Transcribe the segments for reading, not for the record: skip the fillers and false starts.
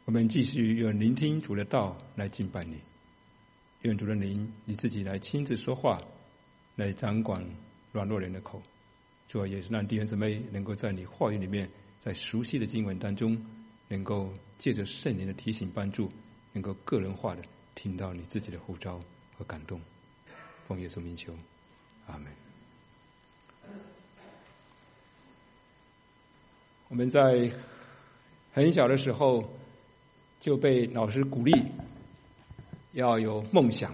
我们继续用聆听主的道来敬拜你，愿主的灵你自己来亲自说话，来掌管软弱人的口。主啊，也是让弟兄姊妹能够在你话语里面，在熟悉的经文当中，能够借着圣灵的提醒帮助，能够个人化的听到你自己的呼召和感动。奉耶稣名求，阿门。我们在很小的时候就被老师鼓励要有梦想。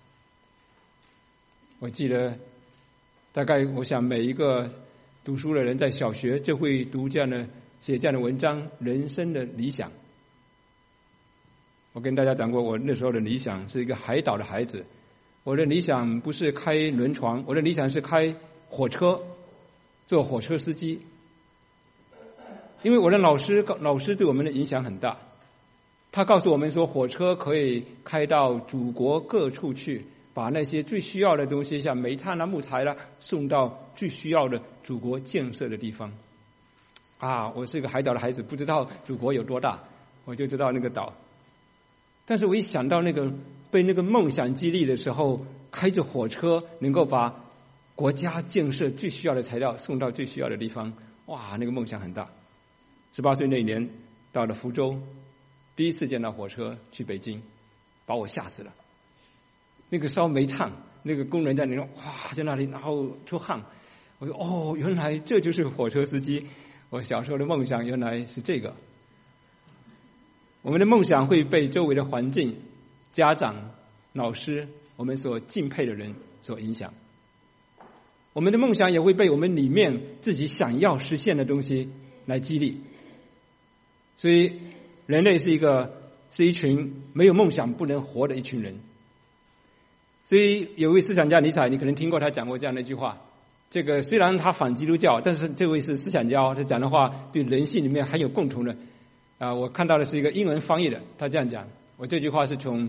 我记得大概我想每一个读书的人在小学就会读这样的写这样的文章，人生的理想。我跟大家讲过，我那时候的理想是一个海岛的孩子，我的理想不是开轮船，我的理想是开火车，做火车司机。因为我的老师对我们的影响很大，他告诉我们说，火车可以开到祖国各处去，把那些最需要的东西，像煤炭啦、木材啦，送到最需要的祖国建设的地方。我是一个海岛的孩子，不知道祖国有多大，我就知道那个岛。但是我一想到被那个梦想激励的时候，开着火车能够把国家建设最需要的材料送到最需要的地方，那个梦想很大。18岁那一年到了福州，第一次见到火车去北京，把我吓死了。那个烧煤炭，那个工人在那里在那里，然后出汗。我说原来这就是火车司机。我小时候的梦想原来是这个。我们的梦想会被周围的环境、家长、老师、我们所敬佩的人所影响。我们的梦想也会被我们里面自己想要实现的东西来激励。所以人类是一群没有梦想不能活的一群人。所以有位思想家尼采，你可能听过他讲过这样的一句话，这个虽然他反基督教，但是这位是思想家，他讲的话对人性里面很有共同的。我看到的是一个英文翻译的，他这样讲。我这句话是从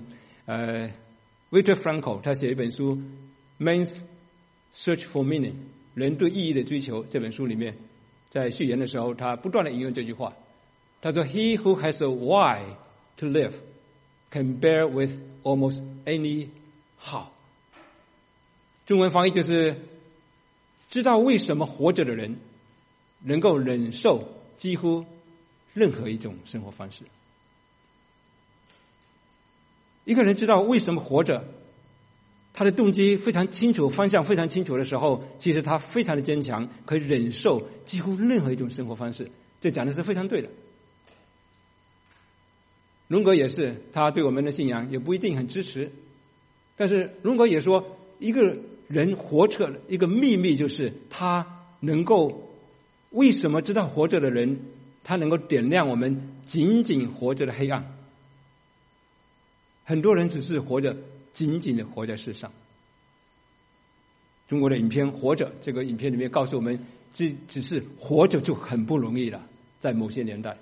Viktor Frankl 他写一本书 Man's Search for Meaning 人对意义的追求这本书里面，在序言的时候他不断的引用这句话。他说 He who has a why to live can bear with almost any how。 中文翻译就是知道为什么活着的人能够忍受几乎任何一种生活方式。一个人知道为什么活着，他的动机非常清楚，方向非常清楚的时候，其实他非常的坚强，可以忍受几乎任何一种生活方式。这讲的是非常对的。荣格也是，他对我们的信仰也不一定很支持，但是荣格也说，一个人活着一个秘密就是他能够，为什么知道活着的人，他能够点亮我们仅仅活着的黑暗。很多人只是仅仅的活在世上。中国的影片《活着》，这个影片里面告诉我们，只是活着就很不容易了，在某些年代。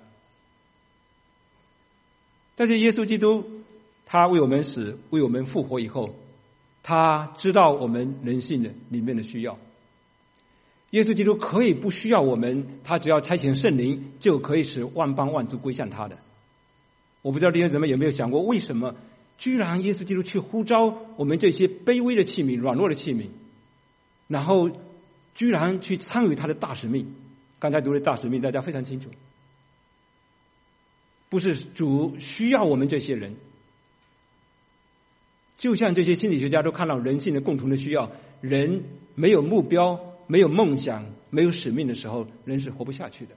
但是耶稣基督他为我们死，为我们复活以后，他知道我们人性的里面的需要。耶稣基督可以不需要我们，他只要差遣圣灵就可以使万邦万族归向他的。我不知道弟兄姊妹有没有想过，为什么居然耶稣基督去呼召我们这些卑微的器皿、软弱的器皿，然后居然去参与他的大使命。刚才读的大使命大家非常清楚，不是主需要我们这些人，就像这些心理学家都看到人性的共同的需要，人没有目标、没有梦想、没有使命的时候，人是活不下去的。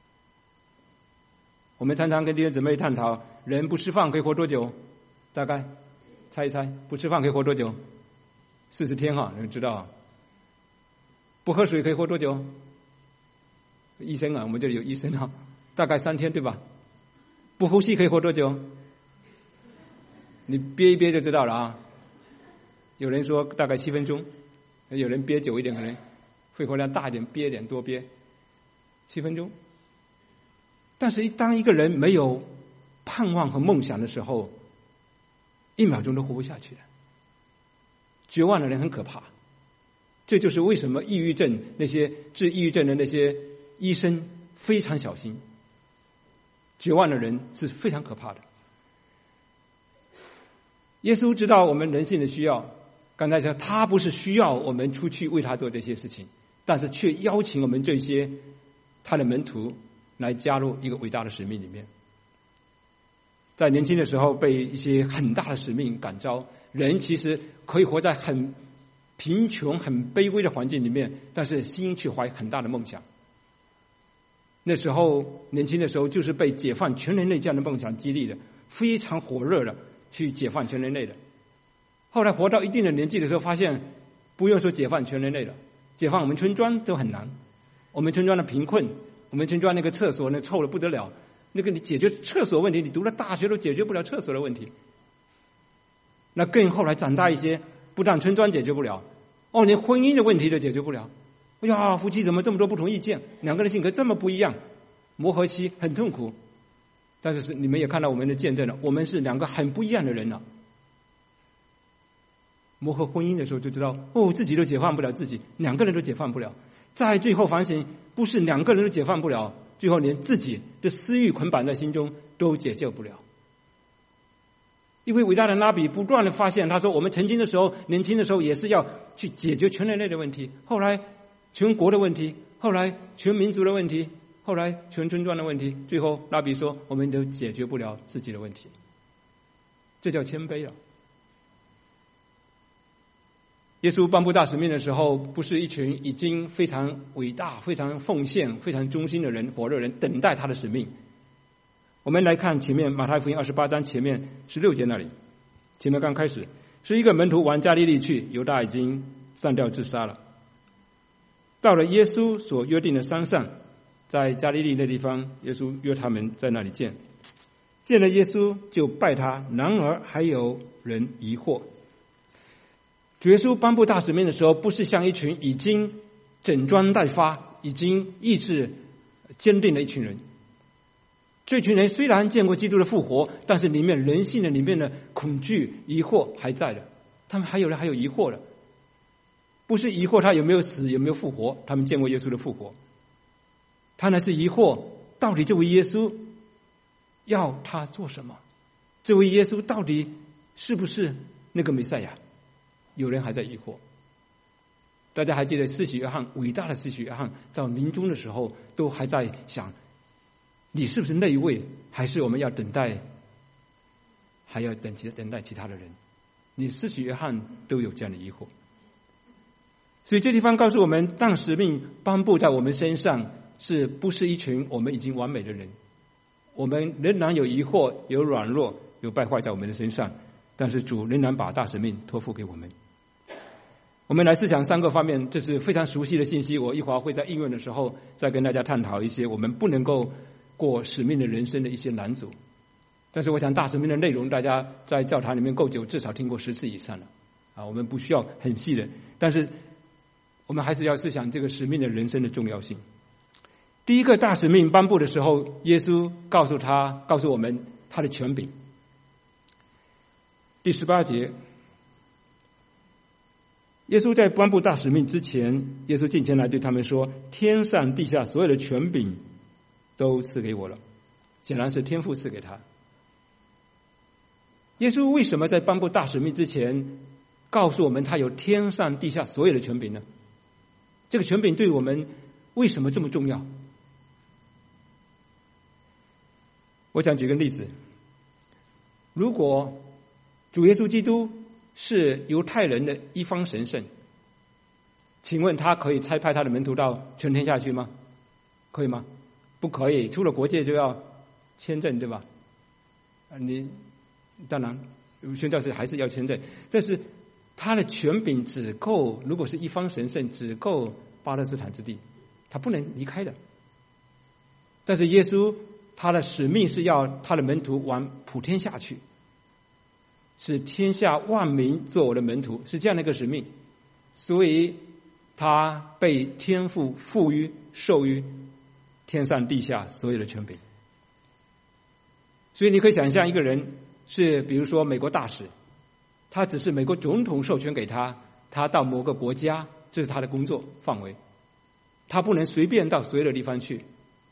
我们常常跟弟兄姊妹探讨，人不吃饭可以活多久？大概猜一猜，不吃饭可以活多久？40天哈，你们知道。不喝水可以活多久？医生我们这里有医生大概3天对吧？不呼吸可以活多久？你憋一憋就知道了有人说大概7分钟，有人憋久一点，可能肺活量大一点，憋一点，多憋7分钟。但是当一个人没有盼望和梦想的时候，1秒钟都活不下去了。绝望的人很可怕。这就是为什么抑郁症那些治抑郁症的那些医生非常小心。 绝望的人是非常可怕的。耶稣知道我们人性的需要，刚才说他不是需要我们出去为他做这些事情，但是却邀请我们这些他的门徒来加入一个伟大的使命里面。在年轻的时候被一些很大的使命感召，人其实可以活在很贫穷很卑微的环境里面，但是心却怀很大的梦想。那时候年轻的时候就是被解放全人类这样的梦想激励的，非常火热的去解放全人类的。后来活到一定的年纪的时候，发现不用说解放全人类了，解放我们村庄都很难。我们村庄的贫困，我们村庄那个厕所那臭得不得了，那个你解决厕所问题，你读了大学都解决不了厕所的问题。那更后来长大一些，不但村庄解决不了，连婚姻的问题都解决不了。哎呀，夫妻怎么这么多不同意见？两个人性格这么不一样，磨合期很痛苦。但是你们也看到我们的见证了，我们是两个很不一样的人了。磨合婚姻的时候就知道，自己都解放不了自己，两个人都解放不了。在最后反省，不是两个人都解放不了，最后连自己的私欲捆绑在心中都解救不了。一位伟大的拉比不断的发现，他说我们曾经的时候，年轻的时候也是要去解决全人类的问题，后来全国的问题，后来全民族的问题，后来全村庄的问题，最后拉比说我们都解决不了自己的问题。这叫谦卑了。耶稣颁布大使命的时候，不是一群已经非常伟大、非常奉献、非常忠心的人、火热人等待他的使命。我们来看前面马太福音28章前面16节那里，前面刚开始是一个门徒往加利利去，犹大已经上吊自杀了。到了耶稣所约定的山上，在加利利那地方，耶稣约他们在那里见了耶稣就拜他，然而还有人疑惑。主耶稣颁布大使命的时候，不是像一群已经整装待发、已经意志坚定的一群人。这群人虽然见过基督的复活，但是里面人性的里面的恐惧、疑惑还在的。他们还有疑惑的，不是疑惑他有没有死、有没有复活，他们见过耶稣的复活。他乃是疑惑，到底这位耶稣要他做什么？这位耶稣到底是不是那个弥赛亚？有人还在疑惑。大家还记得施洗约翰，伟大的施洗约翰，在临终的时候都还在想，你是不是那一位，还是我们要等待，还要等待其他的人？你施洗约翰都有这样的疑惑。所以这地方告诉我们，当使命颁布在我们身上，是不是一群我们已经完美的人？我们仍然有疑惑、有软弱、有败坏在我们的身上，但是主仍然把大使命托付给我们。我们来思想3个方面，这是非常熟悉的信息，我一会儿会在应用的时候再跟大家探讨一些我们不能够过使命的人生的一些难阻。但是我想大使命的内容大家在教堂里面够久，至少听过10次以上了我们不需要很细的，但是我们还是要思想这个使命的人生的重要性。第一个大使命颁布的时候，耶稣告诉我们他的权柄。第18节，耶稣在颁布大使命之前，耶稣进前来对他们说，天上地下所有的权柄都赐给我了。显然是天父赐给他。耶稣为什么在颁布大使命之前告诉我们他有天上地下所有的权柄呢？这个权柄对我们为什么这么重要？我想举个例子，如果主耶稣基督是犹太人的一方神圣，请问他可以差派他的门徒到全天下去吗？可以吗？不可以，出了国界就要签证，对吧？你当然宣教士还是要签证，但是他的权柄只够，如果是一方神圣，只够巴勒斯坦之地，他不能离开的。但是耶稣他的使命是要他的门徒往普天下去，使天下万民做我的门徒，是这样的一个使命。所以他被天父赋予授予天上地下所有的权柄。所以你可以想象一个人是比如说美国大使，他只是美国总统授权给他，他到某个国家，这是他的工作范围，他不能随便到所有的地方去。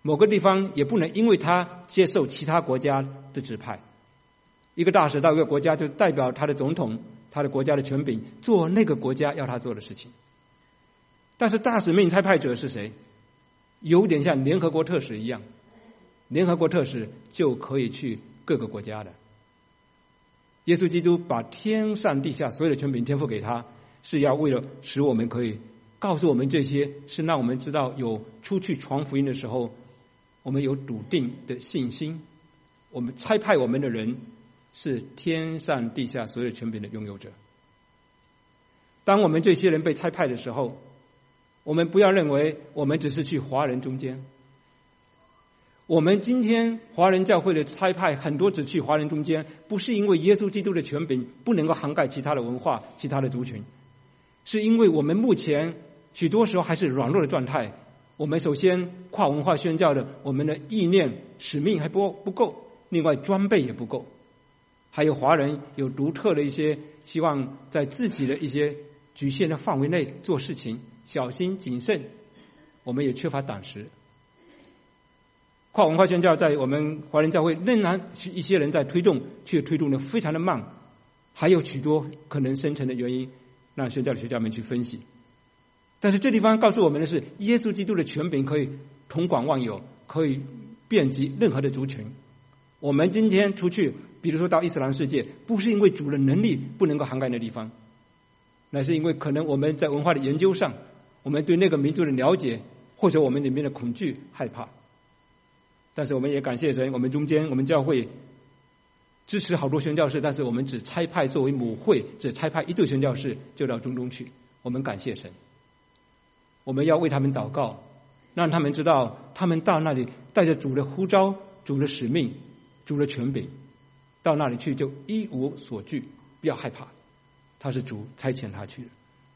某个地方也不能因为他接受其他国家的指派。一个大使到一个国家，就代表他的总统、他的国家的权柄做那个国家要他做的事情。但是大使命差派者是谁？有点像联合国特使一样，联合国特使就可以去各个国家的。耶稣基督把天上地下所有的权柄天赋给他，是要为了使我们可以告诉我们这些，是让我们知道有出去传福音的时候，我们有笃定的信心。我们差派我们的人是天上地下所有权柄的拥有者。当我们这些人被差派的时候，我们不要认为我们只是去华人中间。我们今天华人教会的差派很多只去华人中间，不是因为耶稣基督的权柄不能够涵盖其他的文化、其他的族群，是因为我们目前许多时候还是软弱的状态。我们首先跨文化宣教的，我们的意念使命还不够，另外装备也不够，还有华人有独特的一些希望在自己的一些局限的范围内做事情，小心谨慎，我们也缺乏胆识。跨文化宣教在我们华人教会仍然一些人在推动，却推动的非常的慢，还有许多可能深层的原因让宣教的学家们去分析。但是这地方告诉我们的是，耶稣基督的权柄可以统管万有，可以遍及任何的族群。我们今天出去，比如说到伊斯兰世界，不是因为主的能力不能够涵盖那地方，乃是因为可能我们在文化的研究上，我们对那个民族的了解，或者我们里面的恐惧害怕。但是我们也感谢神，我们中间我们教会支持好多宣教士，但是我们只差派作为母会，只差派一对宣教士就到中东去。我们感谢神，我们要为他们祷告，让他们知道他们到那里带着主的呼召、主的使命、主的权柄，到那里去就一无所惧，不要害怕，他是主差遣他去的。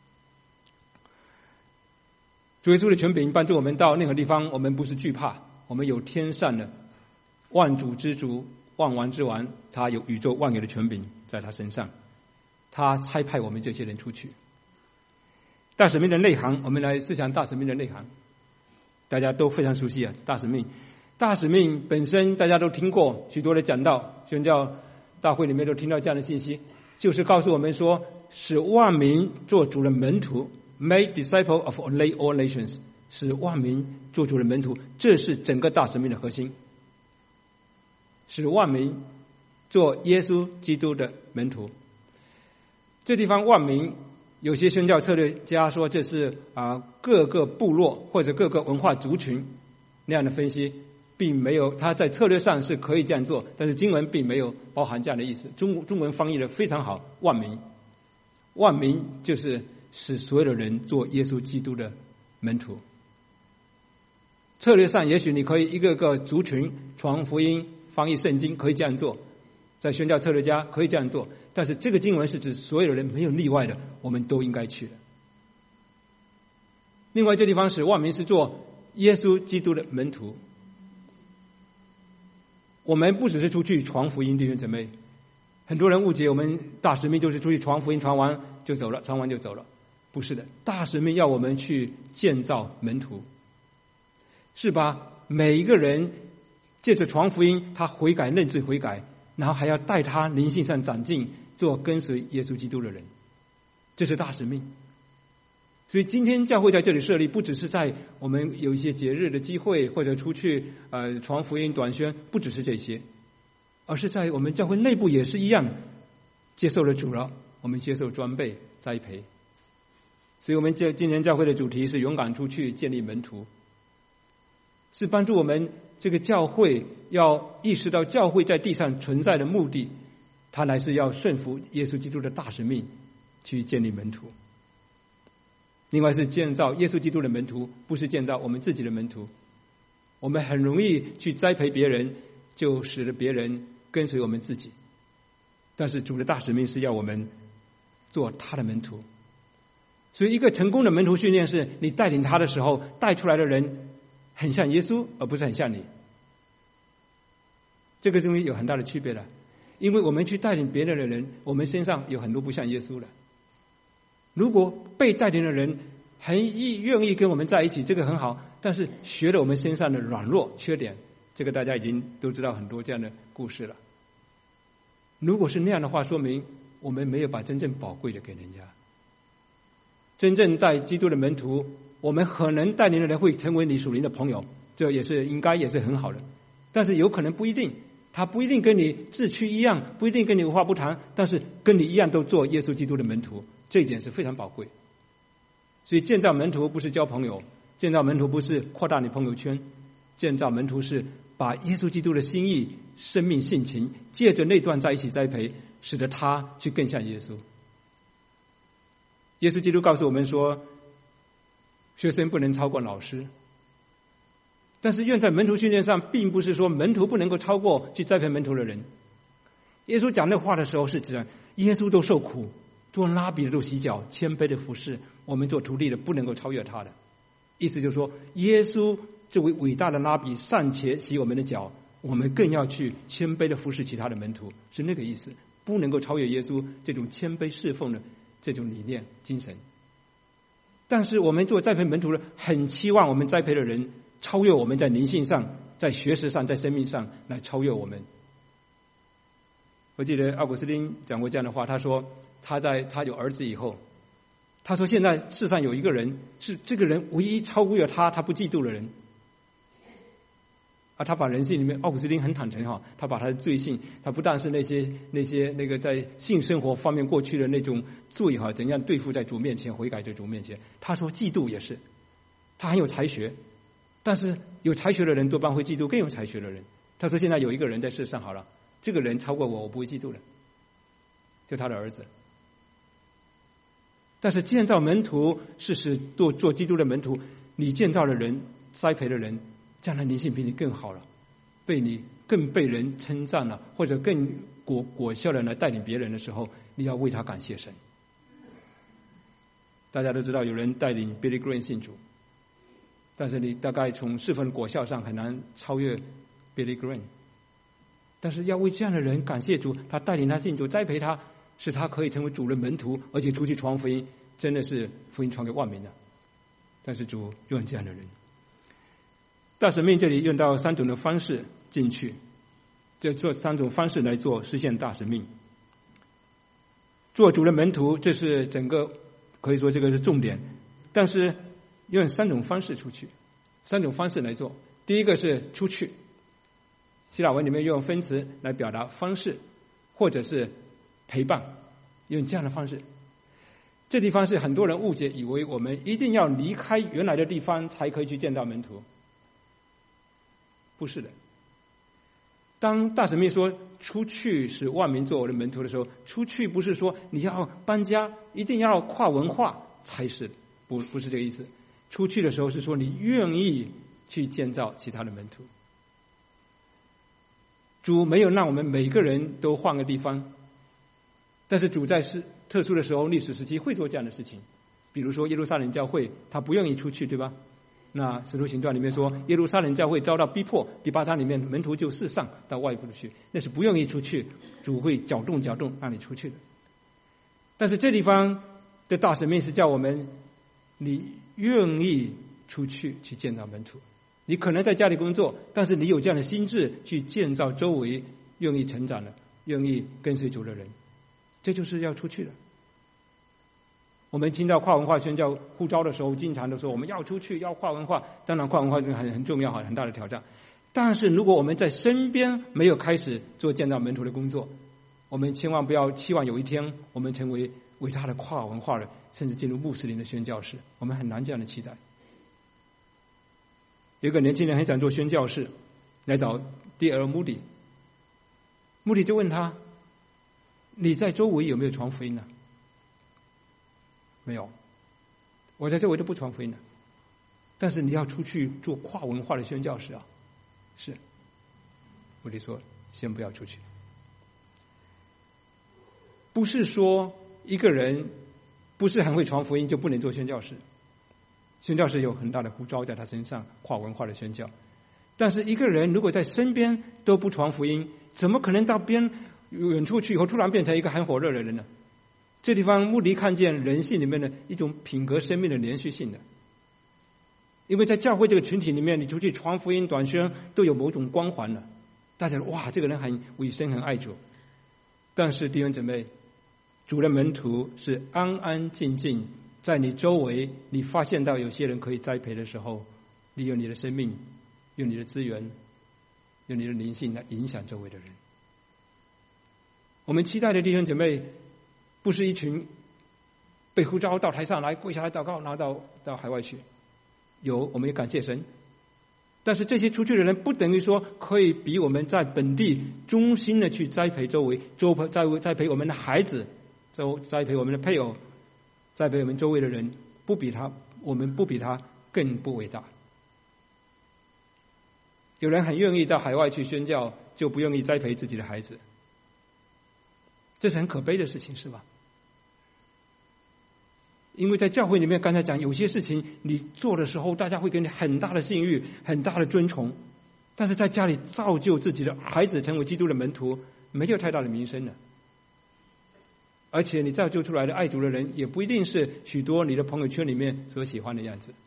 主耶稣的权柄帮助我们到任何地方，我们不是惧怕，我们有天上的万主之主、万王之王，他有宇宙万有的权柄在他身上，他差派我们这些人出去。大使命的内涵，我们来思想大使命的内涵，大家都非常熟悉啊。大使命本身大家都听过许多的讲道，宣教大会里面都听到这样的信息，就是告诉我们说，使万民做主的门徒 ，make disciple of all nations， 使万民做主的门徒，这是整个大使命的核心。使万民做耶稣基督的门徒。这地方万民，有些宣教策略家说这是各个部落或者各个文化族群那样的分析，并没有，他在策略上是可以这样做，但是经文并没有包含这样的意思。中文翻译的非常好，万民就是使所有的人做耶稣基督的门徒。策略上也许你可以一个个族群传福音、翻译圣经，可以这样做，在宣教策略家可以这样做，但是这个经文是指所有的人没有例外的，我们都应该去的。另外这地方使万民是做耶稣基督的门徒。我们不只是出去传福音，弟兄姊妹，很多人误解我们大使命就是出去传福音，传完就走了，传完就走了，不是的，大使命要我们去建造门徒，是把每一个人借着传福音，他悔改认罪悔改，然后还要带他灵性上长进，做跟随耶稣基督的人，这是大使命。所以今天教会在这里设立，不只是在我们有一些节日的机会，或者出去传福音短宣，不只是这些，而是在我们教会内部也是一样，接受了主了，我们接受装备栽培。所以我们今年教会的主题是勇敢出去建立门徒，是帮助我们这个教会要意识到教会在地上存在的目的，它乃是要顺服耶稣基督的大使命，去建立门徒。另外是建造耶稣基督的门徒，不是建造我们自己的门徒。我们很容易去栽培别人，就使得别人跟随我们自己，但是主的大使命是要我们做他的门徒。所以一个成功的门徒训练是，你带领他的时候，带出来的人很像耶稣，而不是很像你。这个东西有很大的区别的，因为我们去带领别人的人，我们身上有很多不像耶稣的。如果被带领的人很愿意跟我们在一起，这个很好， 但是学了我们身上的软弱缺点，这个大家已经都知道很多这样的故事了。如果是那样的话，说明我们没有把真正宝贵的给人家。真正在基督的门徒，我们可能带领的人会成为你属灵的朋友，这也是应该也是很好的，但是有可能不一定，他不一定跟你志趣一样，不一定跟你无话不谈，但是跟你一样都做耶稣基督的门徒，这一点是非常宝贵。所以建造门徒不是交朋友，建造门徒不是扩大你朋友圈，建造门徒是把耶稣基督的心意、生命性情借着那段在一起栽培，使得他去更像耶稣。耶稣基督告诉我们说，学生不能超过老师，但是愿在门徒训练上，并不是说门徒不能够超过去栽培门徒的人。耶稣讲那话的时候是指耶稣都受苦，做拉比的都洗脚，谦卑的服侍，我们做徒弟的不能够超越他的。意思就是说，耶稣这位伟大的拉比尚且洗我们的脚，我们更要去谦卑的服侍其他的门徒，是那个意思，不能够超越耶稣这种谦卑侍奉的这种理念精神。但是我们做栽培门徒的，很期望我们栽培的人超越我们，在灵性上、在学识上、在生命上来超越我们。我记得奥古斯丁讲过这样的话，他说他有儿子以后，他说现在世上有一个人是这个人唯一超越他不嫉妒的人。他把人性里面，奥古斯丁很坦诚他把他的罪性，他不但是那个在性生活方面过去的那种罪怎样对付在主面前，悔改在主面前。他说嫉妒也是，他很有才学，但是有才学的人多半会嫉妒更有才学的人。他说现在有一个人在世上好了，这个人超过我不会嫉妒了，就他的儿子。但是建造门徒是使做基督的门徒，你建造的人、栽培的人，将来灵性比你更好了，更被人称赞了，或者更果效的来带领别人的时候，你要为他感谢神。大家都知道有人带领 Billy Graham 信主，但是你大概从侍奉果效上很难超越 Billy Graham。但是要为这样的人感谢主，他带领他信主，栽培他，使他可以成为主的门徒，而且出去传福音，真的是福音传给万民的。但是主用这样的人。大使命这里用到3种的方式进去，就做3种方式来做实现大使命。做主的门徒，这是整个可以说这个是重点，但是用3种方式出去，3种方式来做。第一个是出去，希腊文里面用分词来表达方式，或者是陪伴，用这样的方式。这地方是很多人误解，以为我们一定要离开原来的地方才可以去见到门徒。不是的，当大使命说出去使万民做我的门徒的时候，出去不是说你要搬家，一定要跨文化才是，不是这个意思。出去的时候是说你愿意去建造其他的门徒。主没有让我们每个人都换个地方，但是主在特殊的时候，历史时期会做这样的事情。比如说耶路撒冷教会，他不愿意出去，对吧？那使徒行传里面说，耶路撒冷教会遭到逼迫，第8章里面门徒就四散到外部去，那是不愿意出去，主会搅动让你出去的。但是这地方的大使命是叫我们，你愿意出去去建造门徒。你可能在家里工作，但是你有这样的心智去建造周围愿意成长的、愿意跟随主的人，这就是要出去的。我们听到跨文化宣教呼召的时候，经常都说我们要出去，要跨文化。当然跨文化很重要，很大的挑战。但是如果我们在身边没有开始做建造门徒的工作，我们千万不要期望有一天我们成为伟大的跨文化的，甚至进入穆斯林的宣教士，我们很难这样的期待。有一个年轻人很想做宣教士，来找 D.L. Moody， 穆迪就问他，你在周围有没有传福音呢？没有，我在周围都不传福音的。但是你要出去做跨文化的宣教士啊，是。穆迪说，先不要出去。不是说一个人不是很会传福音就不能做宣教士，宣教士有很大的呼召在他身上，跨文化的宣教。但是一个人如果在身边都不传福音，怎么可能到远处去以后突然变成一个很火热的人呢？这地方穆迪看见人性里面的一种品格生命的连续性的。 因为在教会这个群体里面，你出去传福音、短宣都有某种光环了，大家说哇，这个人很委身、很爱主。但是弟兄姊妹，主的门徒是安安静静，在你周围，你发现到有些人可以栽培的时候，利用你的生命，用你的资源，用你的灵性来影响周围的人。我们期待的弟兄姐妹，不是一群被呼召到台上来跪下来祷告，然后到海外去。有，我们也感谢神。但是这些出去的人，不等于说可以比我们在本地忠心的去栽培周围，栽培我们的孩子，栽培我们的配偶，栽培我们周围的人，我们不比他更不伟大。有人很愿意到海外去宣教，就不愿意栽培自己的孩子，这是很可悲的事情，是吧？因为在教会里面，刚才讲有些事情你做的时候，大家会给你很大的信誉、很大的尊崇，但是在家里造就自己的孩子成为基督的门徒，没有太大的名声了。而且你造就出来的爱主的人，也不一定是许多你的朋友圈里面所喜欢的样子。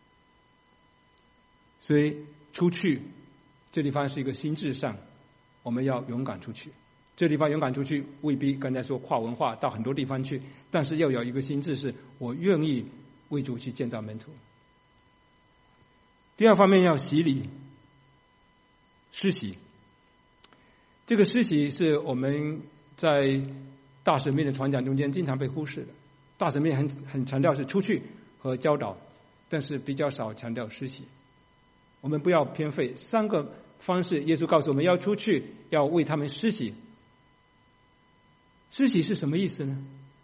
所以出去这地方是一个心智上，我们要勇敢出去。这地方勇敢出去，未必刚才说跨文化到很多地方去，但是要有一个心智，是我愿意为主去建造门徒。第二方面要洗礼、施洗。这个施洗是我们在大使命的传讲中间经常被忽视的。大使命很强调是出去和教导，但是比较少强调施洗。我们不要偏废3个方式，耶稣告诉我们要出去，要为他们施洗。施洗是什么意思呢？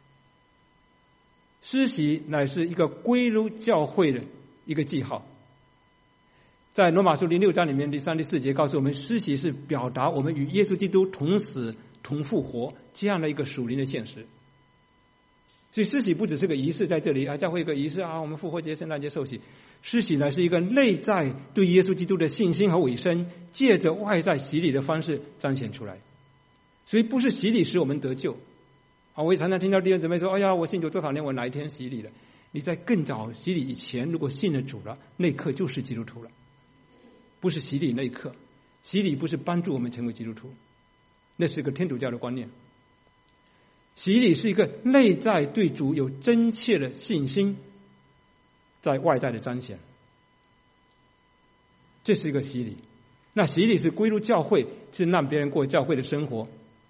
施洗乃是一个归入教会的一个记号。在罗马书第6章里面第3、第4节告诉我们，施洗是表达我们与耶稣基督同死同复活这样的一个属灵的现实。所以施洗不只是个仪式，在这里教会一个仪式我们复活节、圣诞节受洗。施洗乃是一个内在对耶稣基督的信心和委身，借着外在洗礼的方式彰显出来。所以不是洗礼使我们得救我也常常听到弟兄姊妹说，哎呀，我信主多少年，我哪一天洗礼了？你在更早洗礼以前，如果信了主了，那一刻就是基督徒了，不是洗礼那一刻。洗礼不是帮助我们成为基督徒，那是个天主教的观念。洗礼是一个内在对主有真切的信心，在外在的彰显，这是一个洗礼。那洗礼是归入教会，是让别人过教会的生活。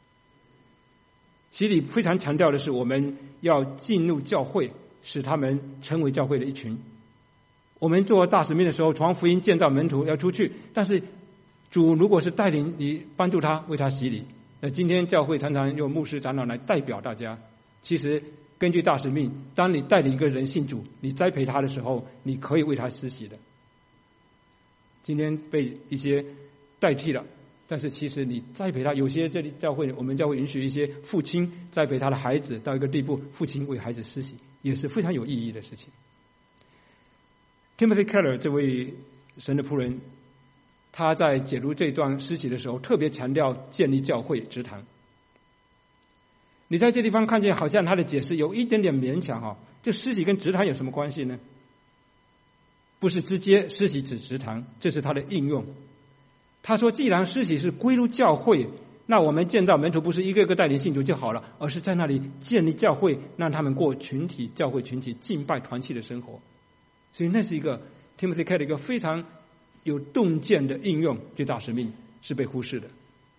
洗礼非常强调的是，我们要进入教会，使他们成为教会的一群。我们做大使命的时候，传福音、建造门徒，要出去，但是主如果是带领你，帮助他，为他洗礼。那今天教会常常用牧师、长老来代表大家。其实根据大使命，当你带领一个人信主，你栽培他的时候，你可以为他施洗的。今天被一些代替了，但是其实你栽培他，有些这里教会，我们教会允许一些父亲栽培他的孩子到一个地步，父亲为孩子施洗，也是非常有意义的事情。Timothy Keller 这位神的仆人，他在解读这段施洗的时候，特别强调建立教会职堂。你在这地方看见，好像他的解释有一点点勉强这施洗跟职堂有什么关系呢？不是直接施洗指职堂，这是他的应用。他说，既然施洗是归入教会，那我们建造门徒不是一个个带领信主就好了，而是在那里建立教会，让他们过群体教会群体敬拜团契的生活。所以那是一个 Timothy Keller 一个非常有洞见的应用，对大使命是被忽视的。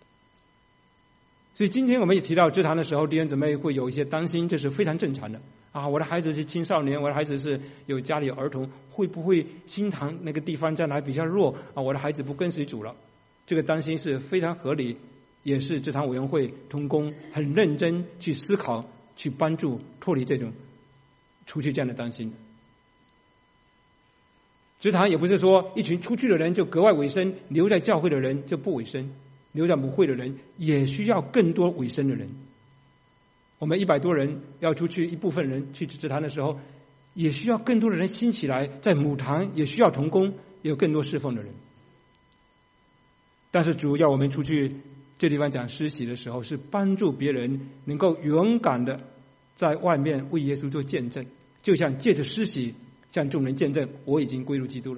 所以今天我们也提到职堂的时候，弟兄姊妹会有一些担心，这是非常正常的我的孩子是青少年，我的孩子是有家里有儿童，会不会新堂那个地方在哪比较弱我的孩子不跟随主了？这个担心是非常合理，也是职堂委员会同工很认真去思考，去帮助脱离这种出去这样的担心。职堂也不是说一群出去的人就格外委身，留在教会的人就不委身，留在母会的人也需要更多委身的人。我们100多人要出去，一部分人去职堂的时候，也需要更多的人兴起来，在母堂也需要同工，也有更多侍奉的人。但是主要我们出去这地方讲施洗的时候，是帮助别人能够勇敢的在外面为耶稣做见证，就像借着施洗向众人见证我已经归入基督了。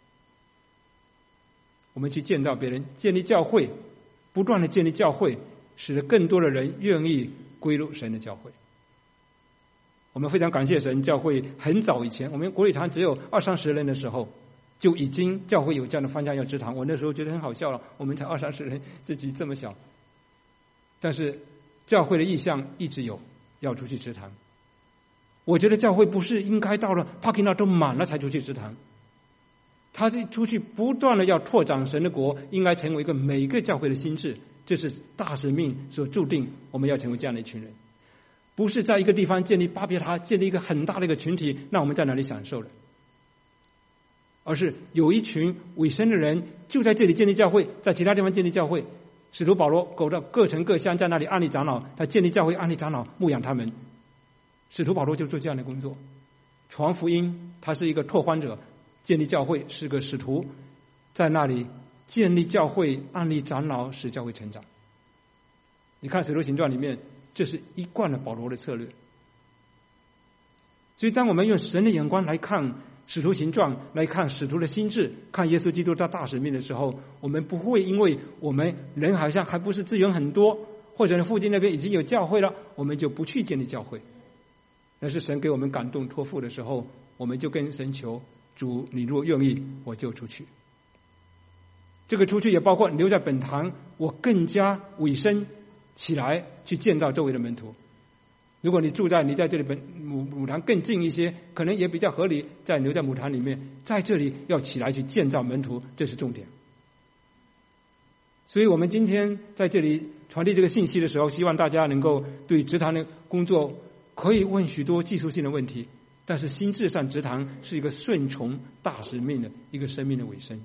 我们去建造别人，建立教会，不断的建立教会，使得更多的人愿意归入神的教会。我们非常感谢神，教会很早以前，我们国礼堂只有20-30人的时候，就已经教会有这样的方向要植堂。我那时候觉得很好笑了，我们才20-30人，自己这么小。但是教会的意向一直有，要出去植堂。我觉得教会不是应该到了 parking lot 都满了才出去植堂，他出去不断的要拓展神的国，应该成为一个每一个教会的心智，这是大使命所注定，我们要成为这样的一群人，不是在一个地方建立巴别塔，建立一个很大的一个群体，那我们在哪里享受了？而是有一群委身的人就在这里建立教会，在其他地方建立教会。使徒保罗走到各城各乡，在那里安利长老，他建立教会，安利长老，牧养他们。使徒保罗就做这样的工作，传福音，他是一个拓荒者，建立教会是个使徒，在那里建立教会，安利长老，使教会成长。你看使徒行传里面，这是一贯的保罗的策略。所以当我们用神的眼光来看使徒行传，来看使徒的心智，看耶稣基督的大使命的时候，我们不会因为我们人好像还不是资源很多，或者附近那边已经有教会了，我们就不去建立教会。但是神给我们感动托付的时候，我们就跟神求，主你若愿意，我就出去。这个出去也包括留在本堂，我更加委身起来去建造周围的门徒。如果你在这里母堂更近一些，可能也比较合理，再留在母堂里面，在这里要起来去建造门徒，这是重点。所以我们今天在这里传递这个信息的时候，希望大家能够对植堂的工作可以问许多技术性的问题，但是心智上植堂是一个顺从大使命的一个生命的尾声。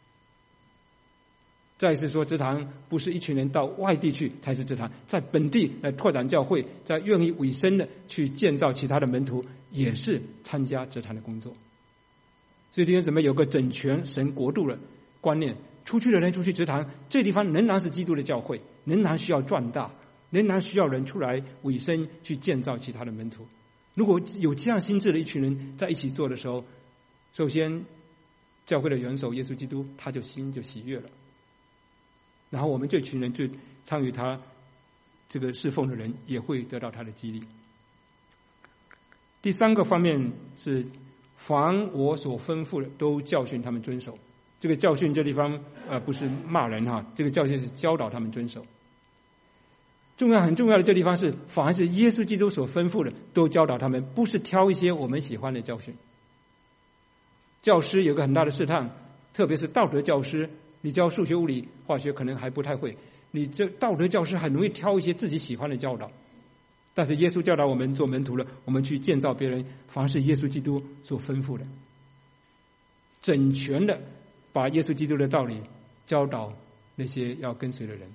再一次说，植堂不是一群人到外地去才是植堂，在本地来拓展教会，在愿意委身的去建造其他的门徒，也是参加植堂的工作。所以弟兄姊妹，有个整全神国度的观念，出去的人出去植堂，这地方仍然是基督的教会，仍然需要壮大，仍然需要人出来委身去建造其他的门徒。如果有这样心智的一群人在一起做的时候，首先教会的元首耶稣基督他就心就喜悦了，然后我们这群人就参与他这个侍奉的人也会得到他的激励。第三个方面是凡我所吩咐的都教训他们遵守。这个教训这地方不是骂人哈，这个教训是教导他们遵守。很重要的这地方是凡是耶稣基督所吩咐的都教导他们，不是挑一些我们喜欢的教训。教师有个很大的试探，特别是道德教师，你教数学物理化学可能还不太会，你这道德教师很容易挑一些自己喜欢的教导。但是耶稣教导我们做门徒了，我们去建造别人，凡是耶稣基督所吩咐的，整全的把耶稣基督的道理教导那些要跟随的人。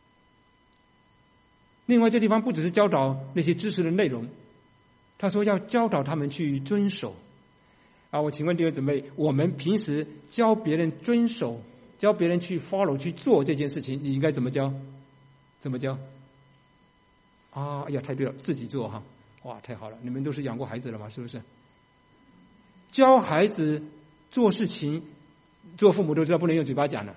另外这地方不只是教导那些知识的内容，他说要教导他们去遵守。我请问弟兄姊妹，我们平时教别人遵守，教别人去 follow 去做这件事情，你应该怎么教？怎么教？哎呀，太对了，自己做哈！哇，太好了，你们都是养过孩子了嘛，是不是？教孩子做事情，做父母都知道不能用嘴巴讲的。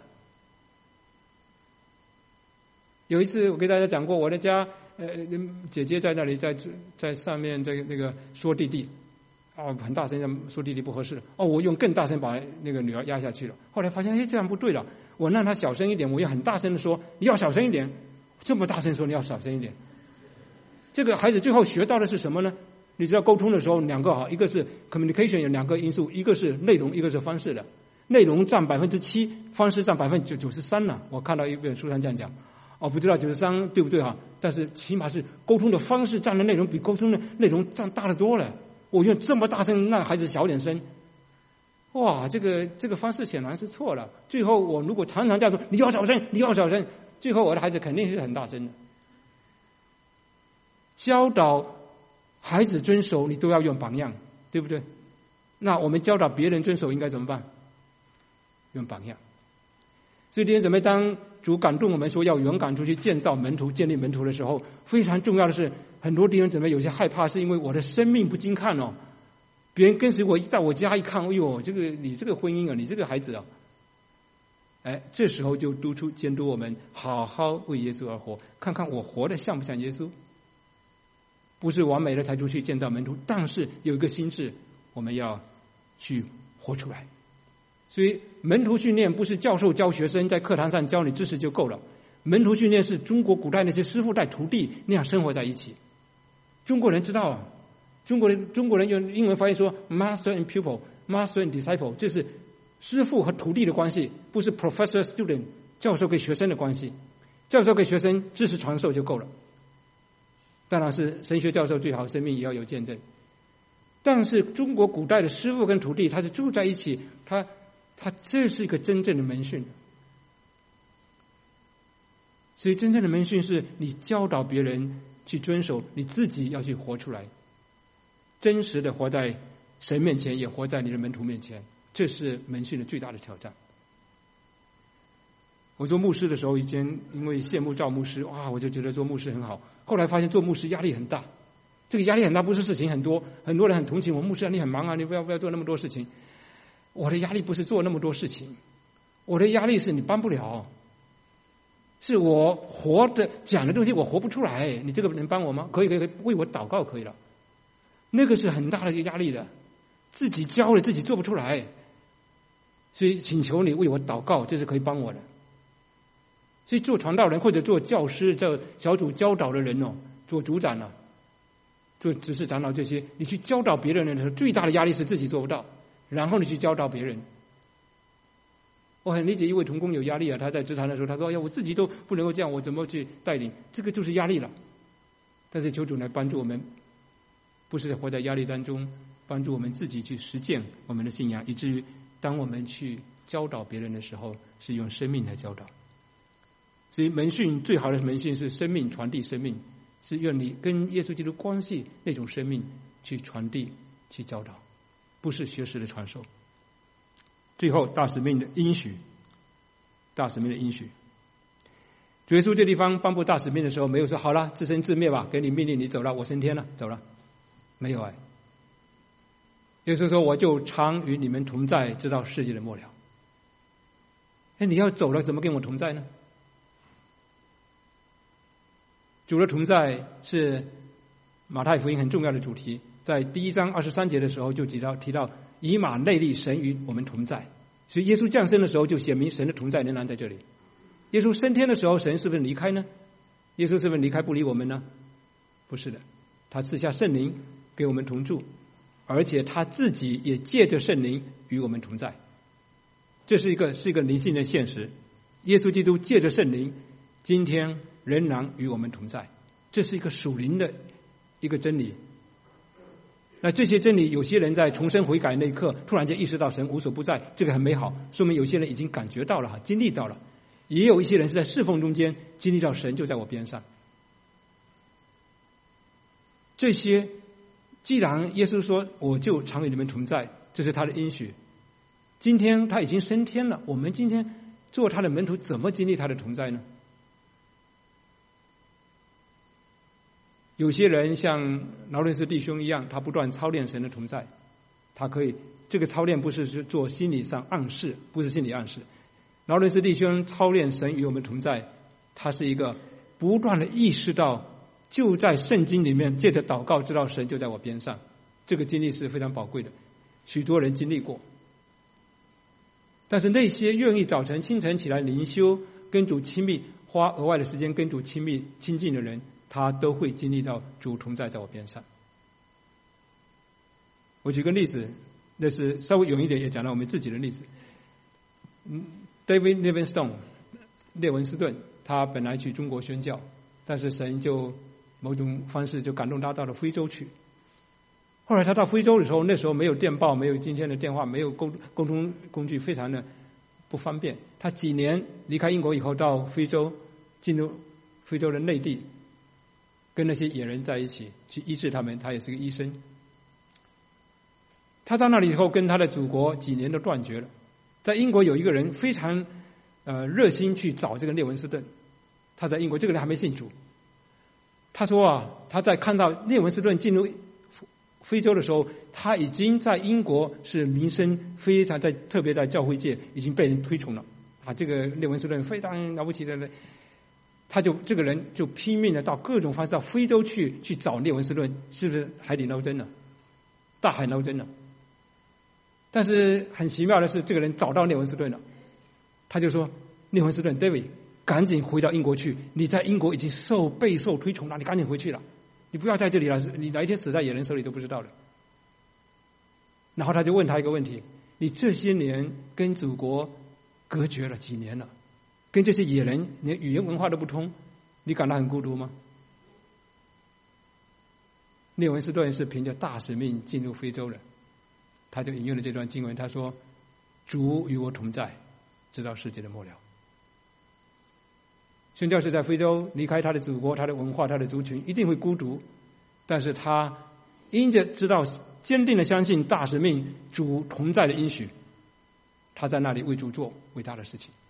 有一次我给大家讲过，我的家姐姐在那里在上面在那个说弟弟，很大声说弟弟不合适，我用更大声把那个女儿压下去了。后来发现这样不对了，我让她小声一点，我用很大声的说你要小声一点，这么大声说你要小声一点。这个孩子最后学到的是什么呢？你知道沟通的时候两个一个是 communication 有两个因素，一个是内容，一个是方式的。内容占7%，方式占93%了。我看到一本书上这样讲，不知道93对不对但是起码是沟通的方式占的内容比沟通的内容占大得多了。我用这么大声让孩子小点声，哇，这个方式显然是错了。最后我如果常常这样说，你要小声，你要小声，最后我的孩子肯定是很大声的。教导孩子遵守，你都要用榜样，对不对？那我们教导别人遵守应该怎么办？用榜样。所以弟兄姊妹，当主感动我们说要勇敢出去建造门徒、建立门徒的时候，非常重要的是，很多弟兄姊妹有些害怕，是因为我的生命不经看别人跟随我到我家一看，哎呦，你这个婚姻啊，你这个孩子啊，这时候就监督我们好好为耶稣而活，看看我活得像不像耶稣。不是完美的才出去建造门徒，但是有一个心智，我们要去活出来。所以门徒训练不是教授教学生在课堂上教你知识就够了，门徒训练是中国古代那些师傅带徒弟那样生活在一起。中国人知道啊，中国人用英文发音说 master and pupil, master and disciple， 这是师傅和徒弟的关系，不是 professor student 教授跟学生的关系。教授给学生知识传授就够了，当然是神学教授最好，生命也要有见证。但是中国古代的师傅跟徒弟，他是住在一起，他这是一个真正的门训。所以真正的门训是你教导别人去遵守，你自己要去活出来，真实的活在神面前，也活在你的门徒面前，这是门训的最大的挑战。我做牧师的时候，以前因为羡慕赵牧师，我就觉得做牧师很好。后来发现做牧师压力很大，这个压力很大不是事情很多，很多人很同情我，牧师你很忙啊，你不要做那么多事情。我的压力不是做那么多事情，我的压力是你帮不了，是我活的讲的东西我活不出来，你这个能帮我吗？可以为我祷告可以了，那个是很大的一个压力的，自己教了自己做不出来，所以请求你为我祷告，这是可以帮我的。所以做传道人或者做教师、做小组教导的人做组长做执事长老这些，你去教导别人的时候，最大的压力是自己做不到，然后你去教导别人。我很理解一位同工有压力啊，他在职场的时候他说：“我自己都不能够这样，我怎么去带领？”这个就是压力了。但是求主来帮助我们，不是活在压力当中，帮助我们自己去实践我们的信仰，以至于当我们去教导别人的时候，是用生命来教导。所以门训最好的门训是生命传递生命，是用你跟耶稣基督关系那种生命去传递去教导，不是学识的传授。最后大使命的应许，主耶稣这地方颁布大使命的时候，没有说好了自生自灭吧，给你命令你走了，我升天了走了，没有耶稣说我就常与你们同在，直到世界的末了。你要走了怎么跟我同在呢？主的同在是马太福音很重要的主题，在第1章23节的时候就提到以马内利，神与我们同在。所以耶稣降生的时候就显明神的同在仍然在这里。耶稣升天的时候，神是不是离开呢？耶稣是不是离开不理我们呢？不是的，他赐下圣灵给我们同住，而且他自己也借着圣灵与我们同在。这是一个灵性的现实，耶稣基督借着圣灵今天仍然与我们同在，这是一个属灵的一个真理。那这些真理，有些人在重生悔改那一刻突然间意识到神无所不在，这个很美好，说明有些人已经感觉到了，经历到了。也有一些人是在侍奉中间经历到神就在我边上。这些既然耶稣说我就常与你们同在，这是他的应许。今天他已经升天了，我们今天做他的门徒怎么经历他的同在呢？有些人像劳伦斯弟兄一样，他不断操练神的同在，他可以，这个操练不是做心理上暗示，不是心理暗示。劳伦斯弟兄操练神与我们同在，他是一个不断的意识到就在圣经里面，借着祷告知道神就在我边上，这个经历是非常宝贵的，许多人经历过。但是那些愿意早晨清晨起来灵修，跟主亲密，花额外的时间跟主亲密亲近的人，他都会经历到主同在我边上。我举个例子，那是稍微远一点，也讲到我们自己的例子。David Livingstone 列文斯顿，他本来去中国宣教，但是神就某种方式就感动他到了非洲去。后来他到非洲的时候，那时候没有电报，没有今天的电话，没有沟通工具，非常的不方便。他几年离开英国以后，到非洲，进入非洲的内地，跟那些野人在一起去医治他们，他也是个医生。他到那里以后，跟他的祖国几年都断绝了。在英国有一个人非常热心去找这个列文斯顿，他在英国，这个人还没信主。他说他在看到列文斯顿进入非洲的时候，他已经在英国是名声非常特别在教会界已经被人推崇了啊！这个列文斯顿非常了不起的人，这个人就拼命的到各种方式到非洲去找列文斯顿，是不是海底捞针了？大海捞针了？但是很奇妙的是，这个人找到列文斯顿了，他就说：“列文斯顿 ，David， 赶紧回到英国去，你在英国已经备受推崇了，你赶紧回去了。”你不要在这里了，你哪一天死在野人手里都不知道了。然后他就问他一个问题：你这些年跟祖国隔绝了几年了，跟这些野人连语言文化都不通，你感到很孤独吗？列文斯顿是凭着大使命进入非洲的，他就引用了这段经文，他说：“主与我同在，直到世界的末了。”宣教士在非洲离开他的祖国、他的文化、他的族群，一定会孤独，但是他因着知道坚定的相信大使命主同在的应许，他在那里为主做伟大的事情。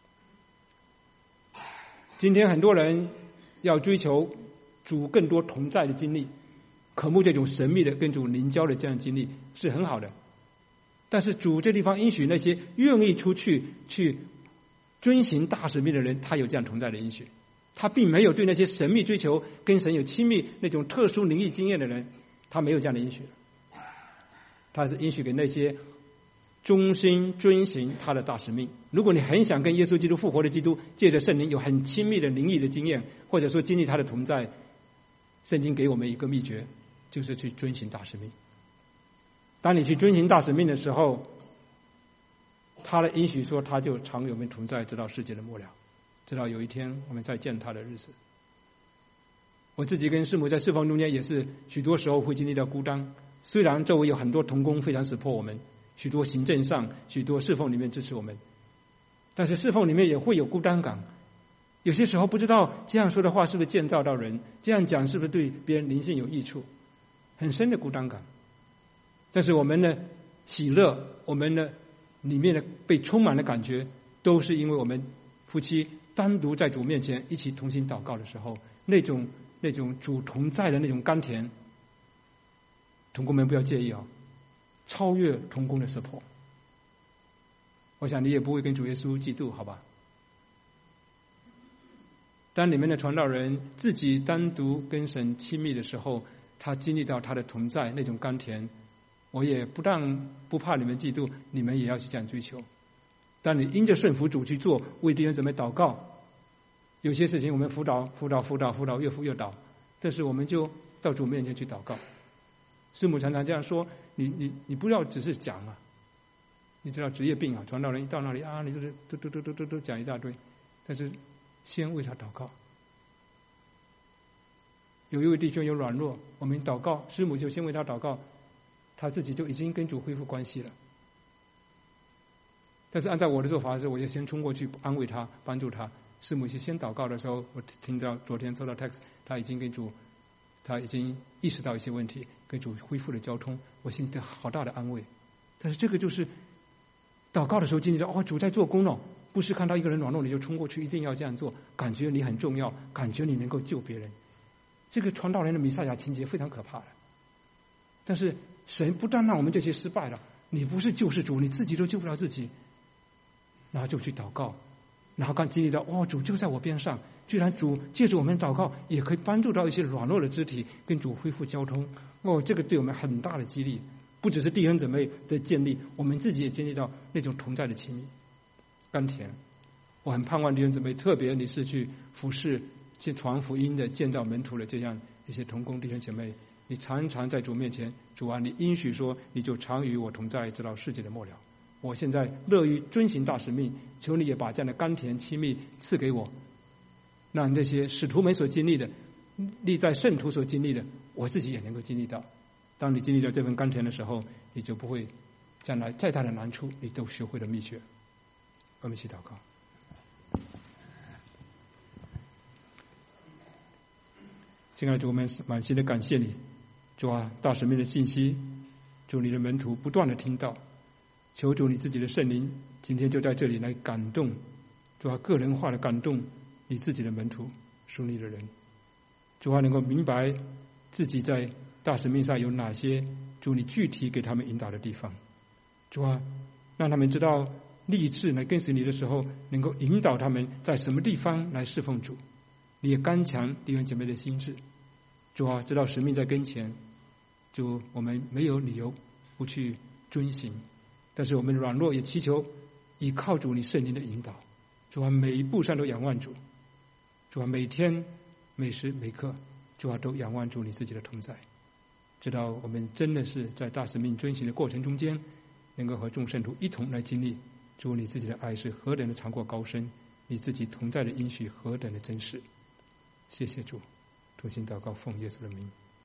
今天很多人要追求主更多同在的经历，渴慕这种神秘的跟主灵交的这样经历是很好的，但是主这地方应许那些愿意出去遵行大使命的人，他有这样同在的应许。他并没有对那些神秘追求跟神有亲密那种特殊灵异经验的人，他没有这样的应许。他是应许给那些忠心遵行他的大使命。如果你很想跟耶稣基督复活的基督借着圣灵有很亲密的灵异的经验，或者说经历他的同在，圣经给我们一个秘诀，就是去遵行大使命。当你去遵行大使命的时候，他的应许说，他就常与我们同在，直到世界的末了，直到有一天我们再见他的日子。我自己跟师母在侍奉中间也是许多时候会经历到孤单，虽然周围有很多同工非常support我们，许多行政上许多侍奉里面支持我们，但是侍奉里面也会有孤单感。有些时候不知道这样说的话是不是建造到人，这样讲是不是对别人灵性有益处，很深的孤单感。但是我们的喜乐，我们的里面的被充满的感觉，都是因为我们夫妻单独在主面前一起同心祷告的时候，那种主同在的那种甘甜。同工们不要介意啊，超越同工的support。我想你也不会跟主耶稣嫉妒，好吧？当你们的传道人自己单独跟神亲密的时候，他经历到他的同在那种甘甜，我也不怕你们嫉妒，你们也要去这样追求。当你因着顺服主去做，为弟兄姊妹祷告，有些事情我们辅导越辅越倒，但是我们就到主面前去祷告。师母常常这样说，你不要只是讲啊，你知道职业病啊，传道人一到那里啊，你就是都讲一大堆，但是先为他祷告。有一位弟兄有软弱，我们祷告，师母就先为他祷告，他自己就已经跟主恢复关系了。但是按照我的做法是，我就先冲过去安慰他，帮助他。师母先祷告的时候，我听到昨天收到 text， 他已经意识到一些问题，跟主恢复了交通，我心里得好大的安慰。但是这个就是祷告的时候经历到，主在做工了，不是看到一个人软弱你就冲过去，一定要这样做，感觉你很重要，感觉你能够救别人。这个传道人的弥赛亚情节非常可怕的。但是神不但让我们这些失败了，你不是救世主，你自己都救不了自己，然后就去祷告，然后刚经历到主就在我边上，居然主借着我们祷告也可以帮助到一些软弱的肢体跟主恢复交通。这个对我们很大的激励，不只是弟兄姊妹的建立，我们自己也经历到那种同在的亲密甘甜。我很盼望弟兄姊妹，特别你是去服侍传福音的建造门徒的这样一些同工弟兄姐妹，你常常在主面前，主啊，你应许说你就常与我同在，直到世界的末了。我现在乐于遵行大使命，求你也把这样的甘甜亲密赐给我，让这些使徒们所经历的，历代圣徒所经历的，我自己也能够经历到。当你经历到这份甘甜的时候，你就不会将来再大的难处你都学会了秘诀。我们一起祷告。亲爱的主，我们满心的感谢你，主啊，大使命的信息，主你的门徒不断的听到，求主你自己的圣灵今天就在这里来感动，主啊，个人化的感动你自己的门徒属你的人，主啊，能够明白自己在大使命上有哪些主你具体给他们引导的地方。主啊，让他们知道立志来跟随你的时候，能够引导他们在什么地方来侍奉主。你也刚强弟兄姐妹的心智。主啊，知道使命在跟前，主，我们没有理由不去遵行，但是我们软弱，也祈求依靠主你圣灵的引导。主啊，每一步上都仰望主。主啊，每天每时每刻，主啊，都仰望主你自己的同在。知道我们真的是在大使命遵行的过程中间，能够和众圣徒一同来经历主你自己的爱是何等的长阔高深，你自己同在的应许何等的真实。谢谢主，同心祷告，奉耶稣的名。